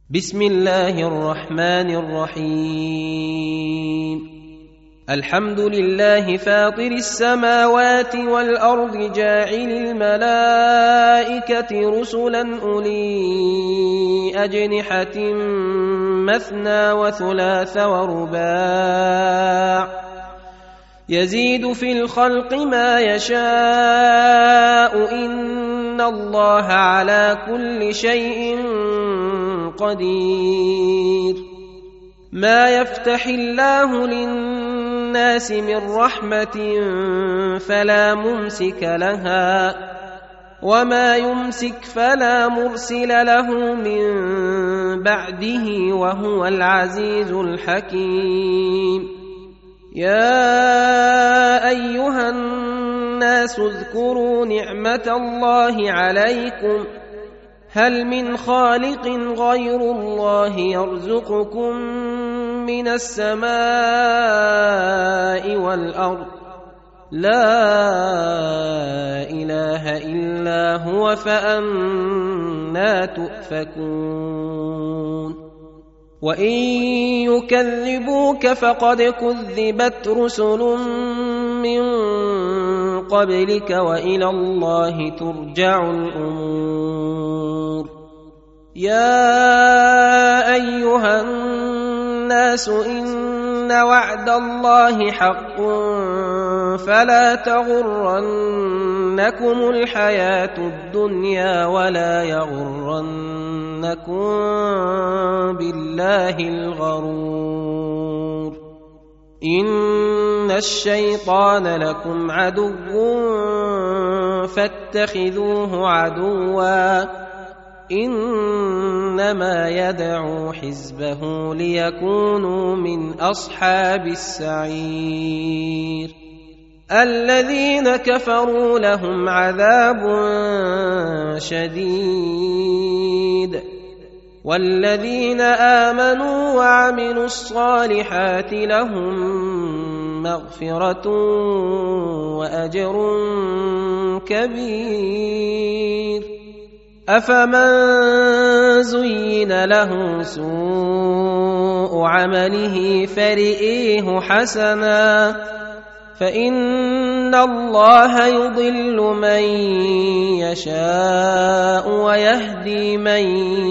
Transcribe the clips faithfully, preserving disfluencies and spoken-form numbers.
بسم الله الرحمن الرحيم. الحمد لله فاطر السماوات والأرض جاعل الملائكة رسلا أولي أجنحة مثنى وثلاث ورباع يزيد في الخلق ما يشاء إن الله على كل شيء قدير. ما يفتح الله للناس من رحمة فلا ممسك لها وما يمسك فلا مرسل له من بعده وهو العزيز الحكيم. يا أيها الناس اذكروا نعمة الله عليكم هل من خالق غير الله يرزقكم من السماء والأرض لا إله إلا هو فأنى تؤفكون. وإن يكذبوك فقد كذبت رسل من قبلك وإلى الله ترجع الأمور. يا أيها الناس إن وعد الله حق فلا تغرنكم الحياة الدنيا ولا يغرنكم بالله الغرور. إن الشيطان لكم عدو فاتخذوه عدوا إنما يدعو حزبه ليكونوا من أصحاب السعير. الذين كفروا لهم عذاب شديد والذين آمنوا وعملوا الصالحات لهم مغفرة وأجر كبير. أفمن زين له سوء عمله فرئيه حسنا فإن الله يضل من يشاء ويهدي من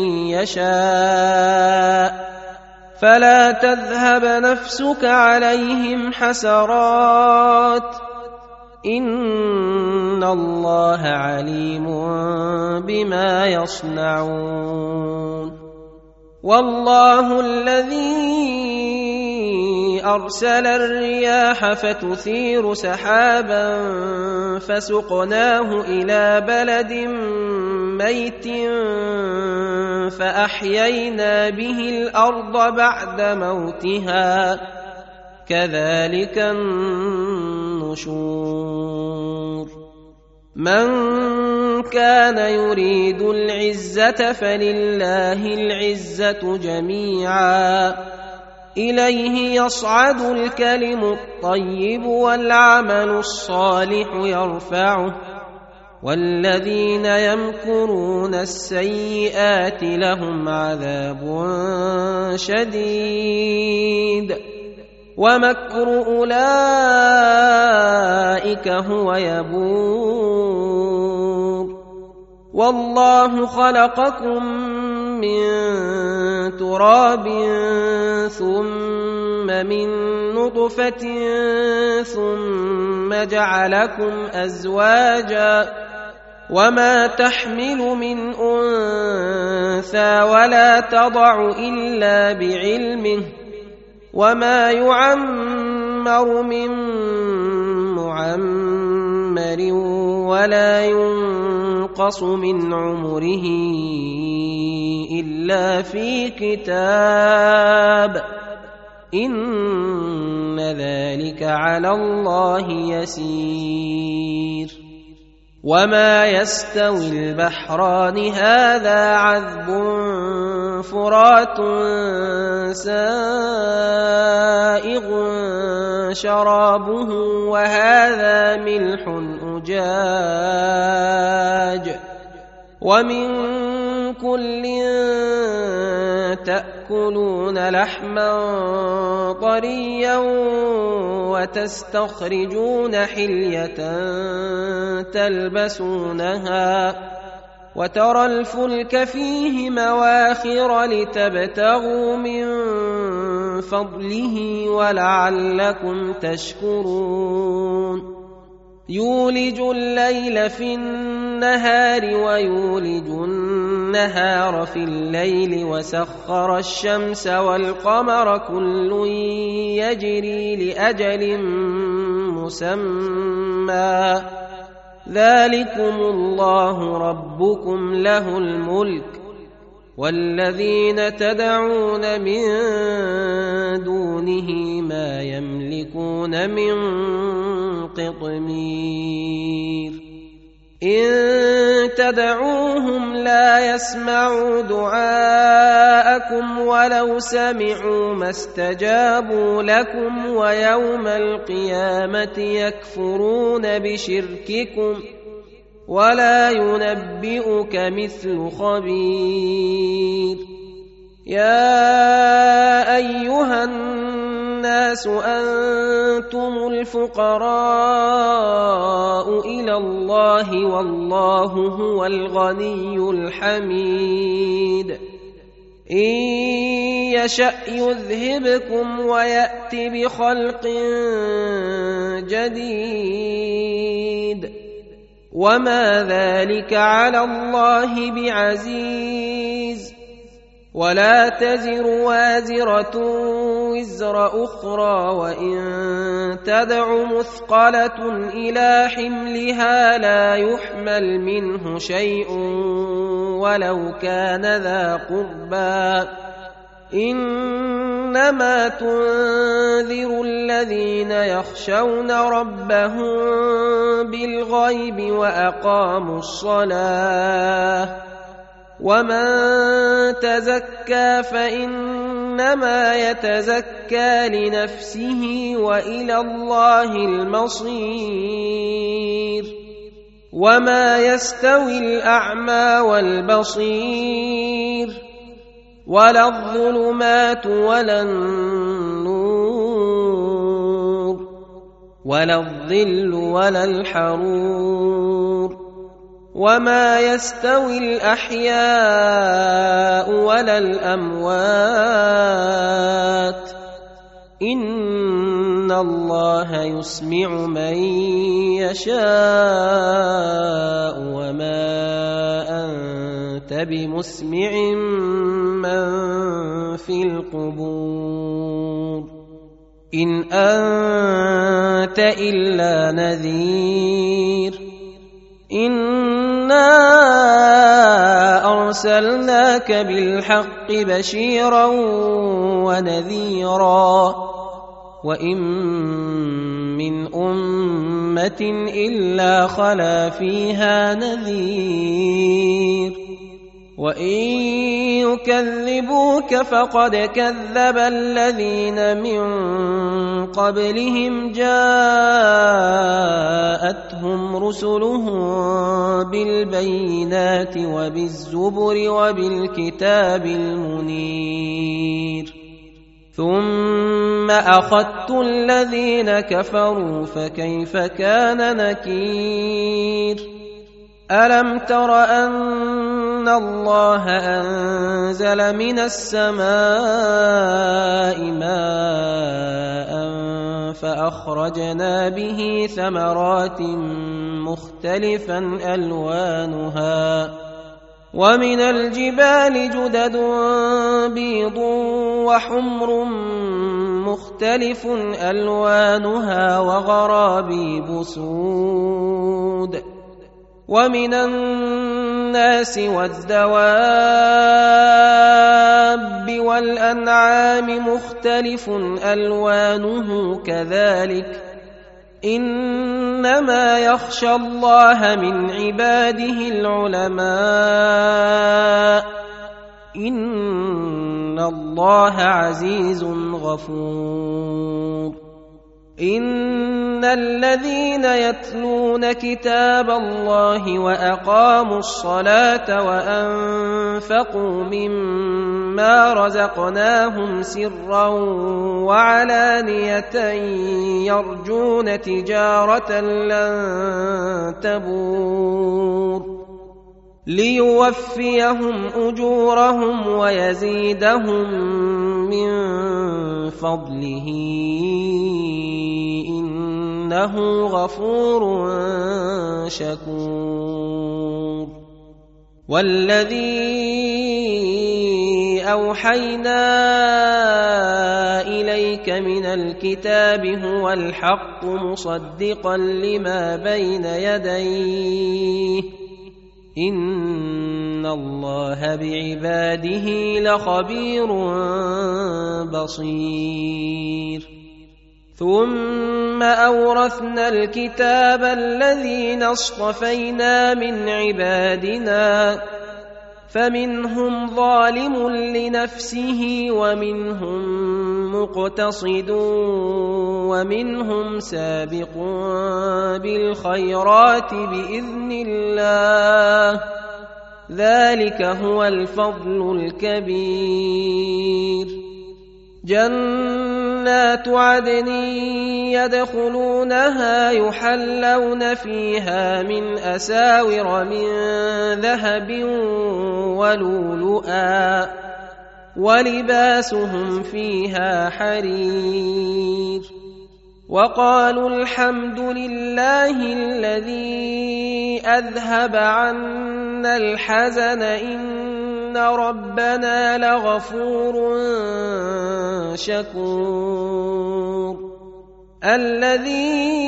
يشاء فلا تذهب نفسك عليهم حسرات إن الله عليم بما يصنعون. والله الذي أرسل الرياح فتثير سحابا فسقناه إلى بلد ميت فأحيينا به الأرض بعد موتها كذلك النشور. من كان يريد العزة فلله العزة جميعا إليه يصعد الكلم الطيب والعمل الصالح يرفعه والذين يمكرون السيئات لهم عذاب شديد ومكر أولئك هو يبور. والله خلقكم من تراب ثم من نطفة ثم جعلكم أزواجا وما تحمل من أنثى ولا تضع إلا بعلمه وما يعمر من معمر ولا ينقص من عمره إلا في كتاب إن ذلك على الله يسير. وما يستوي البحران هذا عذب فرات سائغ شرابه وهذا ملح أجاج ومن كل تأكلون لحما طريا وتستخرجون حلية تلبسونها وترى الفلك فيه مواخر لتبتغوا من فضله ولعلكم تشكرون يولج الليل في النهار ويولج النهار في الليل وسخر الشمس والقمر كل يجري لأجل مسمى ذلكم الله ربكم له الملك والذين تدعون من دونه ما يملكون من قطمير إن تدعوهم لا يسمعوا دعاءكم ولو سمعوا ما استجابوا لكم ويوم القيامة يكفرون بشرككم ولا ينبئك مثل خبير يا أيها الناس أنتم الفقراء إلى الله والله هو الغني الحميد إن يشأ يذهبكم ويأت بخلق جديد وما ذلك على الله بعزيز ولا تزر وازرة وزر أخرى وإن تدع مثقلة إلى حملها لا يحمل منه شيء ولو كان ذا قربى إنما تنذر الذين يخشون ربهم بالغيب وأقاموا الصلاة ومن تزكى فإنما يتزكى لنفسه وإلى الله المصير وما يستوي الأعمى والبصير ولا الظلمات ولا النور ولا الظل ولا الحرور وما يستوي الأحياء ولا الأموات إن الله يسمع من يشاء وما أنت بمسمع من في القبور إن أنت إلا نذير إنا أرسلناك بالحق بشيرا ونذيرا وإن من أمة إلا خلا فيها نذير وإن يكذبوك فقد كذب الذين من قبلهم جاءتهم رسلهم بالبينات وبالزبر وبالكتاب المنير ثم أخذت الذين كفروا فكيف كان نكير ألم تر أن الله أنزل من السماء ماء فأخرجنا به ثمرات مختلفا ألوانها ومن الجبال جدد بيض وحمر مختلف ألوانها وغرابيب سود ومن الناس والدواب والأنعام مختلف ألوانه كذلك إنما يخشى الله من عباده العلماء إن الله عزيز غفور إن الذين يتلون كتاب الله وأقاموا الصلاة وأنفقوا مما مما رزقناهم سرا وعلانية يرجون تجارة لن تبور ليوفيهم أجورهم ويزيدهم من فضله إنه غفور شكور والذي أوحينا إليك من الكتاب هو الحق مصدقا لما بين يديه إن الله بعباده لخبير بصير ثم أورثنا الكتاب الذين اصطفينا من عبادنا فمنهم ظالم لنفسه ومنهم مقتصد ومنهم سابق بالخيرات بإذن الله ذلك هو الفضل الكبير جنات عدن يدخلونها يحلون فيها من أساور من ذهب ولؤلؤا ولباسهم فيها حرير وقالوا الحمد لله الذي أذهب عنا الحزن إن ربنا لغفور شكور الذي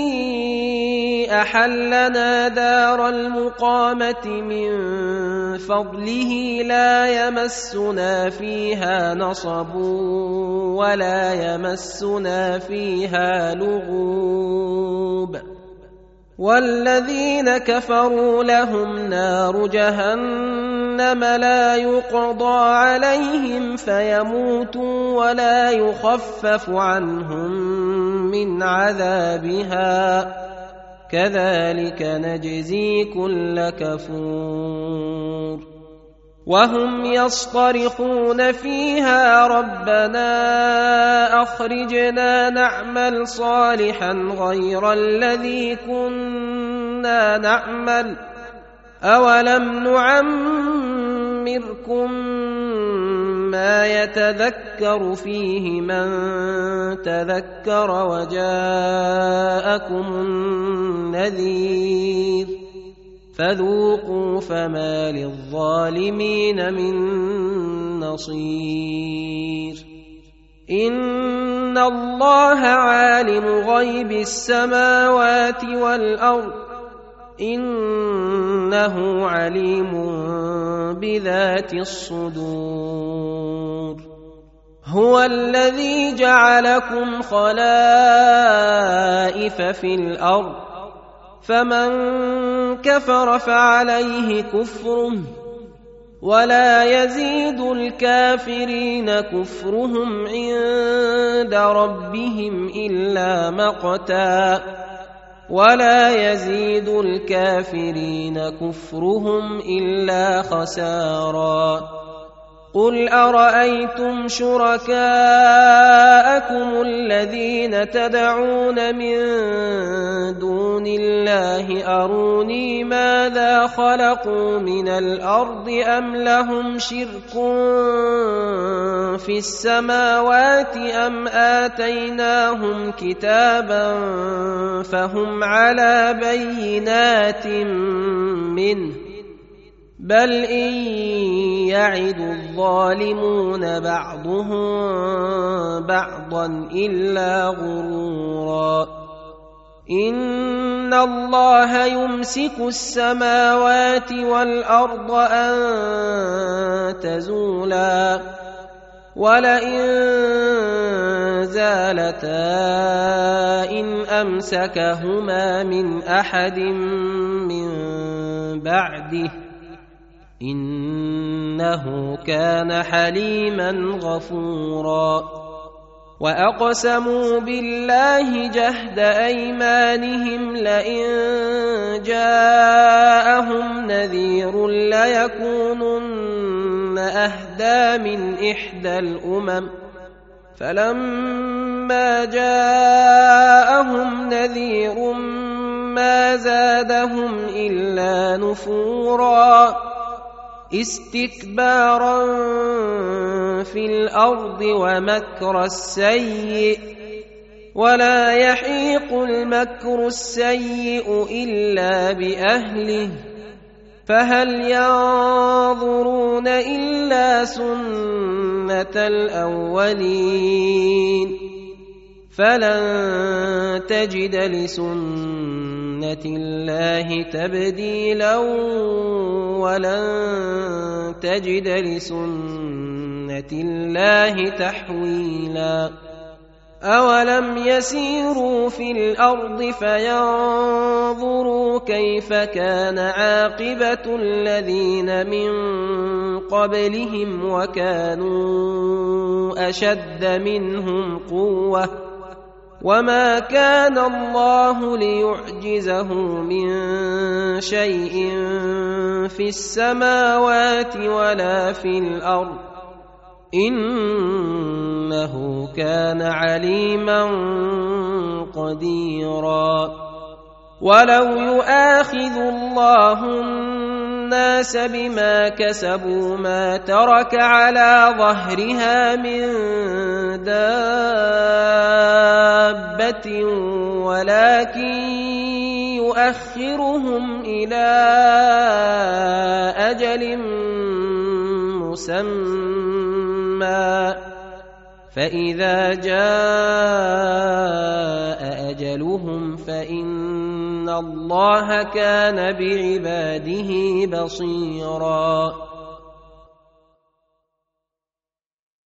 أحلنا دار المقامة من فضله لا يمسنا فيها نصب ولا يمسنا فيها لغوب والذين كفروا لهم نار جهنم لا يقضى عليهم فيموتوا ولا يخفف عنهم من عذابها كذلك نجزي كل كفور وهم يصطرخون فيها ربنا أخرجنا نعمل صالحا غير الذي كنا نعمل أولم نعمركم ما يتذكر فيه من تذكر وجاءكم النذير فذوقوا فما للظالمين من نصير إن الله عالم غيب السماوات والأرض إنه عليم بذات الصدور هو الذي جعلكم خلائف في الأرض فمن كفر فعليه كفره ولا يزيد الكافرين كفرهم عند ربهم إلا مقتا ولا يزيد الكافرين كفرهم إلا خسارا قل أرأيتم شركاءكم الذين تدعون من دون الله أروني ماذا خلقوا من الأرض أم لهم شرك في السماوات أم آتيناهم كتابا فهم على بينات منه بل إن يعد الظالمون بعضهم بعضا إلا غرورا إن الله يمسك السماوات والأرض أن تزولا ولئن زالتا إن أمسكهما من أحد من بعده إنه كان حليما غفورا وأقسموا بالله جهد أيمانهم لئن جاءهم نذير ليكونن أهدى من إحدى الأمم فلما جاءهم نذير ما زادهم إلا نفورا استكبارا في الأرض ومكر السيئ ولا يحيق المكر السيئ إلا بأهله فهل ينظرون إلا سنة الأولين فلن تجد لسنة الله تبديلا ولن تجد لسنة الله تحويلا أولم يسيروا في الأرض فينظروا كيف كان عاقبة الذين من قبلهم وكانوا أشد منهم قوة وما كان الله ليعجزه من شيء في السماوات ولا في الأرض إنه كان عليما قديرا ولو يؤاخذ الله الناس بما كسبوا ما ترك على ظهرها من دابة ولكن يؤخرهم إلى أجل مسمى فإذا جاء أجلهم فإن الله كان بعباده بصيرا